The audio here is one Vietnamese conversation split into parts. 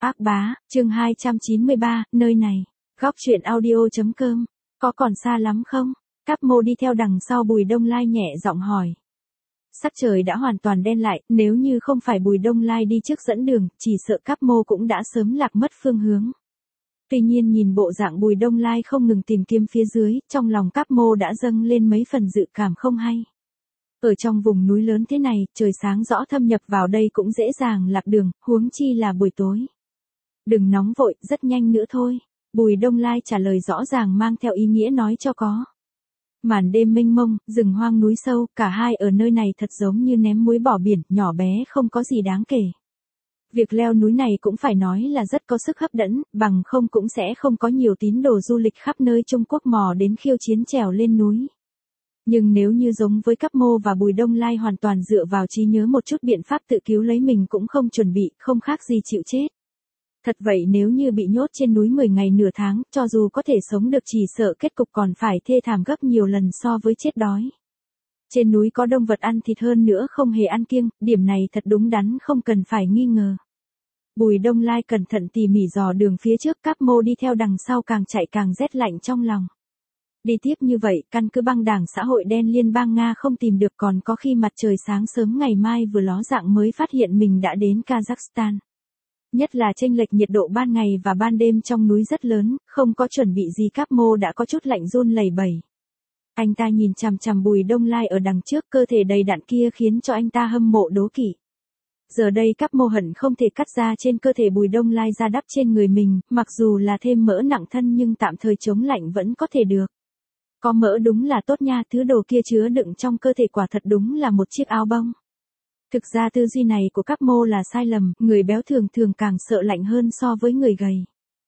Ác bá, chương 293, nơi này. Góc truyện audio.com. Có còn xa lắm không? Cáp Mô đi theo đằng sau Bùi Đông Lai nhẹ giọng hỏi. Sắc trời đã hoàn toàn đen lại, nếu như không phải Bùi Đông Lai đi trước dẫn đường, chỉ sợ Cáp Mô cũng đã sớm lạc mất phương hướng. Tuy nhiên nhìn bộ dạng Bùi Đông Lai không ngừng tìm kiếm phía dưới, trong lòng Cáp Mô đã dâng lên mấy phần dự cảm không hay. Ở trong vùng núi lớn thế này, trời sáng rõ thâm nhập vào đây cũng dễ dàng lạc đường, huống chi là buổi tối. Đừng nóng vội, rất nhanh nữa thôi. Bùi Đông Lai trả lời rõ ràng mang theo ý nghĩa nói cho có. Màn đêm mênh mông, rừng hoang núi sâu, cả hai ở nơi này thật giống như ném muối bỏ biển, nhỏ bé không có gì đáng kể. Việc leo núi này cũng phải nói là rất có sức hấp dẫn, bằng không cũng sẽ không có nhiều tín đồ du lịch khắp nơi Trung Quốc mò đến khiêu chiến trèo lên núi. Nhưng nếu như giống với Cáp Mô và Bùi Đông Lai hoàn toàn dựa vào trí nhớ một chút biện pháp tự cứu lấy mình cũng không chuẩn bị, không khác gì chịu chết. Thật vậy nếu như bị nhốt trên núi 10 ngày nửa tháng, cho dù có thể sống được chỉ sợ kết cục còn phải thê thảm gấp nhiều lần so với chết đói. Trên núi có động vật ăn thịt hơn nữa không hề ăn kiêng, điểm này thật đúng đắn không cần phải nghi ngờ. Bùi Đông Lai cẩn thận tỉ mỉ dò đường phía trước, Cáp Mô đi theo đằng sau càng chạy càng rét lạnh trong lòng. Đi tiếp như vậy, căn cứ băng đảng xã hội đen liên bang Nga không tìm được, còn có khi mặt trời sáng sớm ngày mai vừa ló dạng mới phát hiện mình đã đến Kazakhstan. Nhất là chênh lệch nhiệt độ ban ngày và ban đêm trong núi rất lớn, không có chuẩn bị gì Cáp Mô đã có chút lạnh run lẩy bẩy. Anh ta nhìn chằm chằm Bùi Đông Lai ở đằng trước, cơ thể đầy đặn kia khiến cho anh ta hâm mộ đố kỵ. Giờ đây Cáp Mô hận không thể cắt ra trên cơ thể Bùi Đông Lai ra đắp trên người mình, mặc dù là thêm mỡ nặng thân nhưng tạm thời chống lạnh vẫn có thể được. Có mỡ đúng là tốt nha, thứ đồ kia chứa đựng trong cơ thể quả thật đúng là một chiếc áo bông. Thực ra tư duy này của Cáp Mô là sai lầm, người béo thường thường càng sợ lạnh hơn so với người gầy.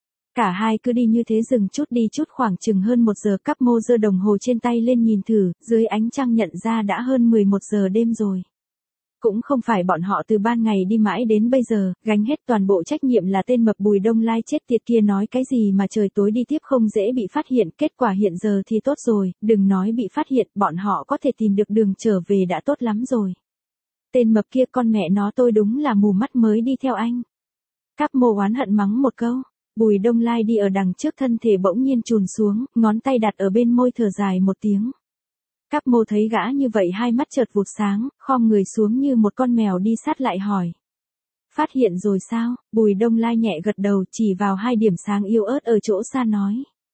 Cả hai cứ đi như thế dừng chút đi chút khoảng chừng hơn 1 giờ, Cáp Mô giơ đồng hồ trên tay lên nhìn thử, dưới ánh trăng nhận ra đã hơn 11 giờ đêm rồi. Cũng không phải bọn họ từ ban ngày đi mãi đến bây giờ, gánh hết toàn bộ trách nhiệm là tên mập Bùi Đông Lai chết tiệt kia nói cái gì mà trời tối đi tiếp không dễ bị phát hiện, kết quả hiện giờ thì tốt rồi, đừng nói bị phát hiện, bọn họ có thể tìm được đường trở về đã tốt lắm rồi. Tên mập kia con mẹ nó tôi đúng là mù mắt mới đi theo anh. Cáp Mô oán hận mắng một câu, Bùi Đông Lai đi ở đằng trước thân thể bỗng nhiên chùn xuống, ngón tay đặt ở bên môi thở dài một tiếng. Cáp Mô thấy gã như vậy hai mắt chợt vụt sáng, khom người xuống như một con mèo đi sát lại hỏi. Phát hiện rồi sao? Bùi Đông Lai nhẹ gật đầu chỉ vào hai điểm sáng yếu ớt ở chỗ xa nói.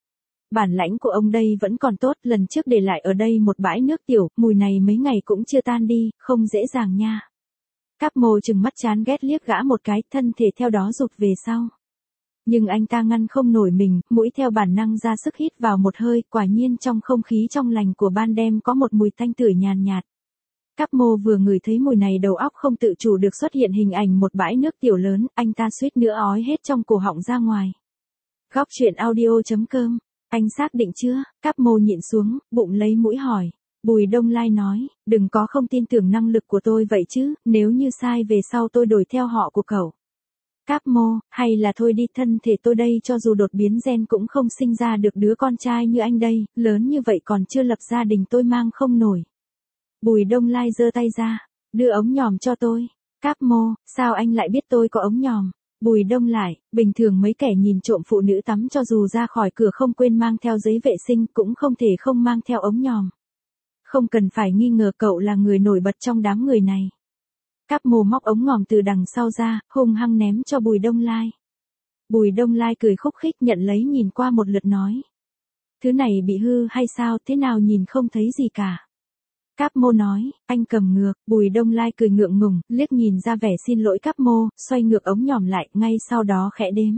Bản lãnh của ông đây vẫn còn tốt, lần trước để lại ở đây một bãi nước tiểu, mùi này mấy ngày cũng chưa tan đi, không dễ dàng nha. Cáp Mô chừng mắt chán ghét liếc gã một cái, thân thể theo đó rụt về sau. Nhưng anh ta ngăn không nổi mình, mũi theo bản năng ra sức hít vào một hơi, quả nhiên trong không khí trong lành của ban đêm có một mùi tanh tưởi nhàn nhạt. Cáp Mô vừa ngửi thấy mùi này đầu óc không tự chủ được xuất hiện hình ảnh một bãi nước tiểu lớn, anh ta suýt nữa ói hết trong cổ họng ra ngoài. Góc truyện audio.com. Anh xác định chưa? Cáp Mô nhịn xuống, bụng lấy mũi hỏi. Bùi Đông Lai nói, đừng có không tin tưởng năng lực của tôi vậy chứ, nếu như sai về sau tôi đổi theo họ của cậu. Cáp Mô, hay là thôi đi, thân thể tôi đây cho dù đột biến gen cũng không sinh ra được đứa con trai như anh đây, lớn như vậy còn chưa lập gia đình tôi mang không nổi. Bùi Đông Lai giơ tay ra, đưa ống nhòm cho tôi. Cáp Mô, sao anh lại biết tôi có ống nhòm? Bùi Đông Lai, bình thường mấy kẻ nhìn trộm phụ nữ tắm cho dù ra khỏi cửa không quên mang theo giấy vệ sinh cũng không thể không mang theo ống nhòm. Không cần phải nghi ngờ cậu là người nổi bật trong đám người này. Cáp Mô móc ống nhòm từ đằng sau ra, hung hăng ném cho Bùi Đông Lai. Bùi Đông Lai cười khúc khích nhận lấy nhìn qua một lượt nói. Thứ này bị hư hay sao, thế nào nhìn không thấy gì cả. Cáp Mô nói, anh cầm ngược, Bùi Đông Lai cười ngượng ngùng, liếc nhìn ra vẻ xin lỗi Cáp Mô, xoay ngược ống nhòm lại, ngay sau đó khẽ đếm.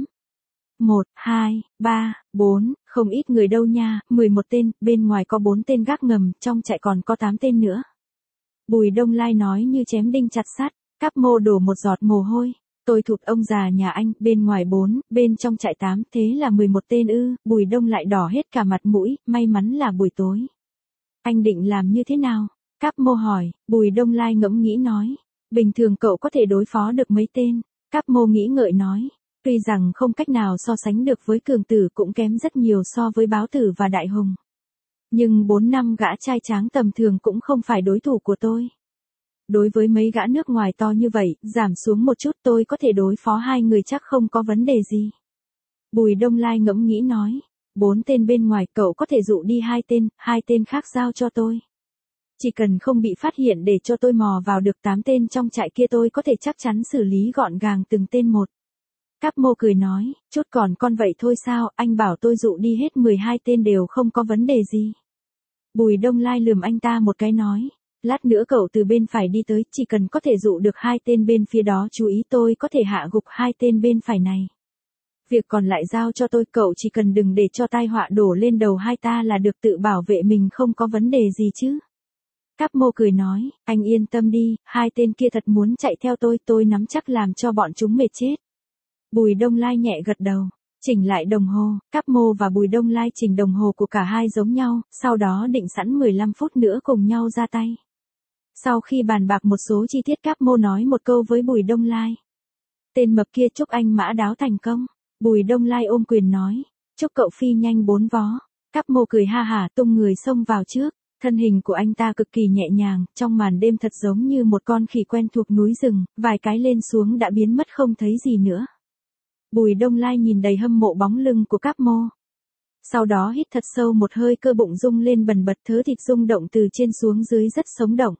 1, 2, 3, 4, không ít người đâu nha, 11 tên, bên ngoài có 4 tên gác ngầm, trong trại còn có 8 tên nữa. Bùi Đông Lai nói như chém đinh chặt sắt, Cáp Mô đổ một giọt mồ hôi. Tôi thụt ông già nhà anh, bên ngoài 4, bên trong trại 8, thế là 11 tên ư, Bùi Đông lại đỏ hết cả mặt mũi, may mắn là buổi tối. Anh định làm như thế nào? Cáp Mô hỏi, Bùi Đông Lai ngẫm nghĩ nói. Bình thường cậu có thể đối phó được mấy tên? Cáp Mô nghĩ ngợi nói. Tuy rằng không cách nào so sánh được với cường tử cũng kém rất nhiều so với báo tử và đại hùng. Nhưng 4 năm gã trai tráng tầm thường cũng không phải đối thủ của tôi. Đối với mấy gã nước ngoài to như vậy, giảm xuống một chút tôi có thể đối phó hai người chắc không có vấn đề gì. Bùi Đông Lai ngẫm nghĩ nói. 4 tên bên ngoài cậu có thể dụ đi 2 tên khác giao cho tôi. Chỉ cần không bị phát hiện để cho tôi mò vào được 8 tên trong trại kia tôi có thể chắc chắn xử lý gọn gàng từng tên một. Cáp Mô cười nói, chút còn con vậy thôi sao, anh bảo tôi dụ đi hết 12 tên đều không có vấn đề gì. Bùi Đông Lai lườm anh ta một cái nói, lát nữa cậu từ bên phải đi tới, chỉ cần có thể dụ được 2 tên bên phía đó chú ý tôi có thể hạ gục 2 tên bên phải này. Việc còn lại giao cho tôi, cậu chỉ cần đừng để cho tai họa đổ lên đầu hai ta là được, tự bảo vệ mình không có vấn đề gì chứ. Cáp Mô cười nói, anh yên tâm đi, 2 tên kia thật muốn chạy theo tôi nắm chắc làm cho bọn chúng mệt chết. Bùi Đông Lai nhẹ gật đầu, chỉnh lại đồng hồ, Cáp Mô và Bùi Đông Lai chỉnh đồng hồ của cả hai giống nhau, sau đó định sẵn 15 phút nữa cùng nhau ra tay. Sau khi bàn bạc một số chi tiết Cáp Mô nói một câu với Bùi Đông Lai. Tên mập kia chúc anh mã đáo thành công. Bùi Đông Lai ôm quyền nói, chúc cậu phi nhanh 4 vó. Cáp Mô cười ha hả tung người xông vào trước, thân hình của anh ta cực kỳ nhẹ nhàng, trong màn đêm thật giống như một con khỉ quen thuộc núi rừng, vài cái lên xuống đã biến mất không thấy gì nữa. Bùi Đông Lai nhìn đầy hâm mộ bóng lưng của Cáp Mô. Sau đó hít thật sâu một hơi, cơ bụng rung lên bần bật, thớ thịt rung động từ trên xuống dưới rất sống động.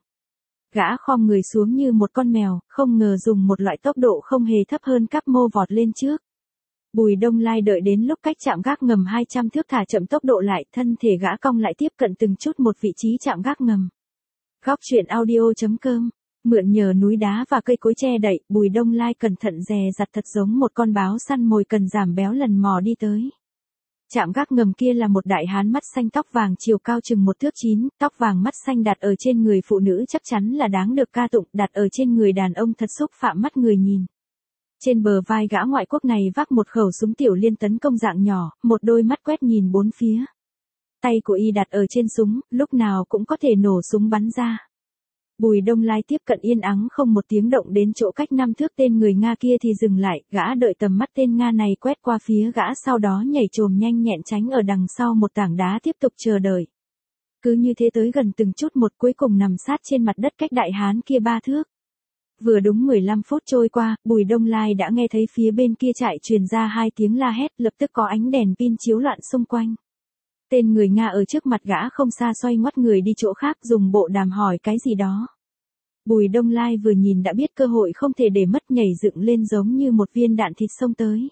Gã khom người xuống như một con mèo, không ngờ dùng một loại tốc độ không hề thấp hơn Cáp Mô vọt lên trước. Bùi Đông Lai đợi đến lúc cách trạm gác ngầm 200 thước thả chậm tốc độ lại, thân thể gã cong lại tiếp cận từng chút một vị trí trạm gác ngầm. Góc truyện audio.com, mượn nhờ núi đá và cây cối che đậy, Bùi Đông Lai cẩn thận dè dặt thật giống một con báo săn mồi cần giảm béo lần mò đi tới. Trạm gác ngầm kia là một đại hán mắt xanh tóc vàng, chiều cao chừng 1 thước 9, tóc vàng mắt xanh đặt ở trên người phụ nữ chắc chắn là đáng được ca tụng, đặt ở trên người đàn ông thật xúc phạm mắt người nhìn. Trên bờ vai gã ngoại quốc này vác một khẩu súng tiểu liên tấn công dạng nhỏ, một đôi mắt quét nhìn bốn phía. Tay của y đặt ở trên súng, lúc nào cũng có thể nổ súng bắn ra. Bùi Đông Lai tiếp cận yên ắng không một tiếng động đến chỗ cách 5 thước tên người Nga kia thì dừng lại, gã đợi tầm mắt tên Nga này quét qua phía gã, sau đó nhảy chồm nhanh nhẹn tránh ở đằng sau một tảng đá tiếp tục chờ đợi. Cứ như thế tới gần từng chút một, cuối cùng nằm sát trên mặt đất cách đại hán kia 3 thước. Vừa đúng 15 phút trôi qua, Bùi Đông Lai đã nghe thấy phía bên kia trại truyền ra 2 tiếng la hét, lập tức có ánh đèn pin chiếu loạn xung quanh. Tên người Nga ở trước mặt gã không xa xoay ngoắt người đi chỗ khác, dùng bộ đàm hỏi cái gì đó. Bùi Đông Lai vừa nhìn đã biết cơ hội không thể để mất, nhảy dựng lên giống như một viên đạn thịt xông tới.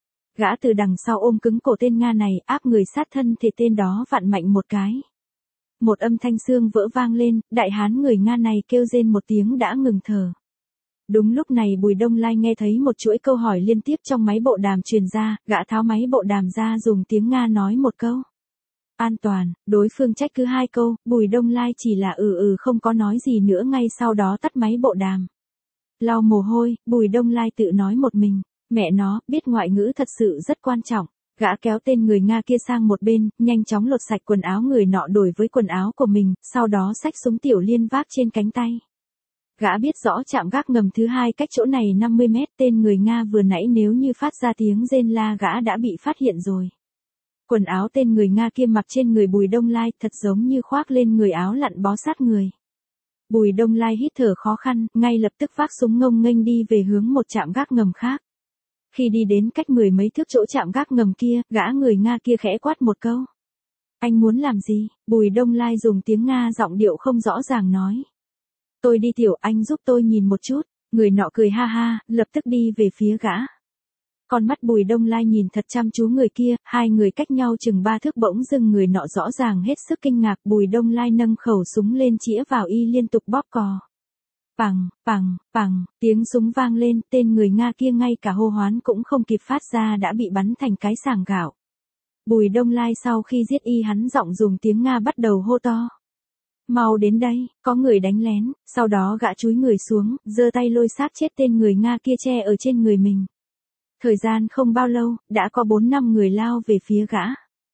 Gã từ đằng sau ôm cứng cổ tên Nga này, áp người sát thân thì tên đó vặn mạnh một cái. Một âm thanh xương vỡ vang lên, đại hán người Nga này kêu rên một tiếng đã ngừng thở. Đúng lúc này Bùi Đông Lai nghe thấy một chuỗi câu hỏi liên tiếp trong máy bộ đàm truyền ra, gã tháo máy bộ đàm ra dùng tiếng Nga nói một câu. An toàn, đối phương trách cứ 2 câu, Bùi Đông Lai chỉ là không có nói gì nữa, ngay sau đó tắt máy bộ đàm. Lau mồ hôi, Bùi Đông Lai tự nói một mình, mẹ nó, biết ngoại ngữ thật sự rất quan trọng. Gã kéo tên người Nga kia sang một bên, nhanh chóng lột sạch quần áo người nọ đổi với quần áo của mình, sau đó xách súng tiểu liên vác trên cánh tay. Gã biết rõ trạm gác ngầm thứ 2 cách chỗ này 50 mét, tên người Nga vừa nãy nếu như phát ra tiếng rên la gã đã bị phát hiện rồi. Quần áo tên người Nga kia mặc trên người Bùi Đông Lai thật giống như khoác lên người áo lặn bó sát người. Bùi Đông Lai hít thở khó khăn, ngay lập tức vác súng ngông nghênh đi về hướng một trạm gác ngầm khác. Khi đi đến cách 10 mấy thước chỗ trạm gác ngầm kia, gã người Nga kia khẽ quát một câu. Anh muốn làm gì? Bùi Đông Lai dùng tiếng Nga giọng điệu không rõ ràng nói. Tôi đi tiểu, anh giúp tôi nhìn một chút. Người nọ cười ha ha, lập tức đi về phía gã. Con mắt Bùi Đông Lai nhìn thật chăm chú người kia, 2 người cách nhau chừng 3 thước, bỗng dưng người nọ rõ ràng hết sức kinh ngạc. Bùi Đông Lai nâng khẩu súng lên chĩa vào y liên tục bóp cò. Pằng, pằng, pằng, tiếng súng vang lên, tên người Nga kia ngay cả hô hoán cũng không kịp phát ra đã bị bắn thành cái sàng gạo. Bùi Đông Lai sau khi giết y hắn giọng dùng tiếng Nga bắt đầu hô to. Mau đến đây, có người đánh lén, sau đó gã chúi người xuống, giơ tay lôi xác chết tên người Nga kia che ở trên người mình. Thời gian không bao lâu, đã có 4-5 người lao về phía gã.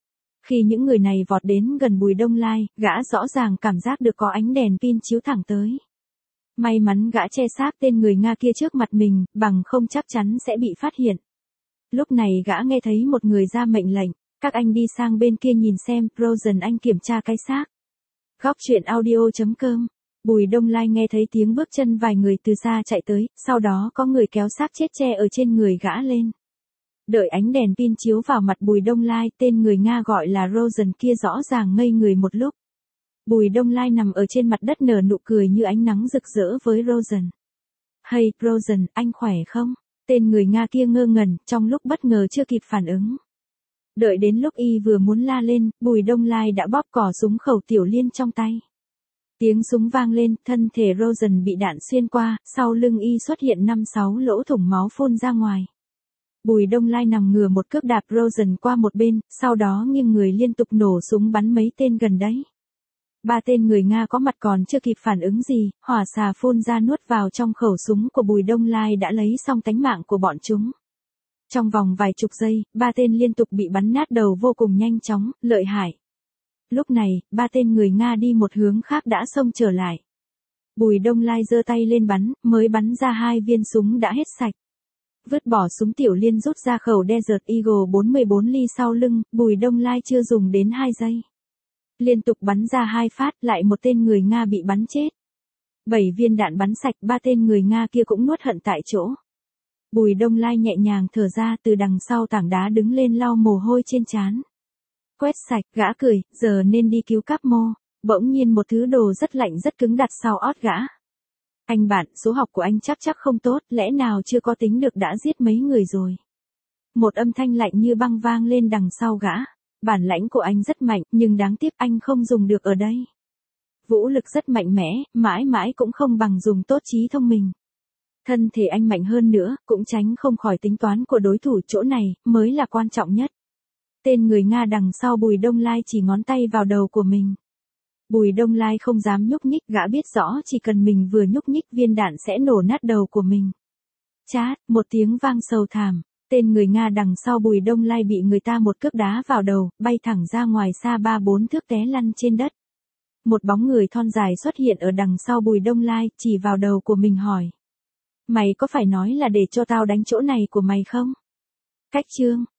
Khi những người này vọt đến gần Bùi Đông Lai, gã rõ ràng cảm giác được có ánh đèn pin chiếu thẳng tới. May mắn gã che xác tên người Nga kia trước mặt mình, bằng không chắc chắn sẽ bị phát hiện. Lúc này gã nghe thấy một người ra mệnh lệnh, các anh đi sang bên kia nhìn xem, Frozen anh kiểm tra cái xác. Góc truyện audio.com Bùi Đông Lai nghe thấy tiếng bước chân vài người từ xa chạy tới, sau đó có người kéo xác chết che ở trên người gã lên. Đợi ánh đèn pin chiếu vào mặt Bùi Đông Lai, tên người Nga gọi là Rosen kia rõ ràng ngây người một lúc. Bùi Đông Lai nằm ở trên mặt đất nở nụ cười như ánh nắng rực rỡ với Rosen. Hey, Rosen, anh khỏe không? Tên người Nga kia ngơ ngẩn, trong lúc bất ngờ chưa kịp phản ứng. Đợi đến lúc y vừa muốn la lên, Bùi Đông Lai đã bóp cò súng khẩu tiểu liên trong tay. Tiếng súng vang lên, thân thể Rosen bị đạn xuyên qua, sau lưng y xuất hiện 5-6 lỗ thủng máu phun ra ngoài. Bùi Đông Lai nằm ngửa một cước đạp Rosen qua một bên, sau đó nghiêng người liên tục nổ súng bắn mấy tên gần đấy. 3 tên người Nga có mặt còn chưa kịp phản ứng gì, hỏa xà phun ra nuốt vào trong khẩu súng của Bùi Đông Lai đã lấy xong tánh mạng của bọn chúng. Trong vòng vài chục giây, 3 tên liên tục bị bắn nát đầu vô cùng nhanh chóng, lợi hại. Lúc này, 3 tên người Nga đi một hướng khác đã xông trở lại. Bùi Đông Lai giơ tay lên bắn, mới bắn ra 2 viên súng đã hết sạch. Vứt bỏ súng tiểu liên rút ra khẩu Desert Eagle 44 ly sau lưng, Bùi Đông Lai chưa dùng đến 2 giây. Liên tục bắn ra 2 phát, lại một tên người Nga bị bắn chết. 7 viên đạn bắn sạch, 3 tên người Nga kia cũng nuốt hận tại chỗ. Bùi Đông Lai nhẹ nhàng thở ra, từ đằng sau tảng đá đứng lên lau mồ hôi trên trán. Quét sạch, gã cười, giờ nên đi cứu Cáp Mô. Bỗng nhiên một thứ đồ rất lạnh rất cứng đặt sau ót gã. Anh bạn, số học của anh chắc không tốt, lẽ nào chưa có tính được đã giết mấy người rồi. Một âm thanh lạnh như băng vang lên đằng sau gã. Bản lãnh của anh rất mạnh, nhưng đáng tiếc anh không dùng được ở đây. Vũ lực rất mạnh mẽ, mãi mãi cũng không bằng dùng tốt trí thông minh. Thân thể anh mạnh hơn nữa, cũng tránh không khỏi tính toán của đối thủ, chỗ này mới là quan trọng nhất. Tên người Nga đằng sau Bùi Đông Lai chỉ ngón tay vào đầu của mình. Bùi Đông Lai không dám nhúc nhích, gã biết rõ chỉ cần mình vừa nhúc nhích viên đạn sẽ nổ nát đầu của mình. Chát, một tiếng vang sầu thảm. Tên người Nga đằng sau Bùi Đông Lai bị người ta một cước đá vào đầu, bay thẳng ra ngoài xa 3-4 thước té lăn trên đất. Một bóng người thon dài xuất hiện ở đằng sau Bùi Đông Lai, chỉ vào đầu của mình hỏi. Mày có phải nói là để cho tao đánh chỗ này của mày không? Cách chương.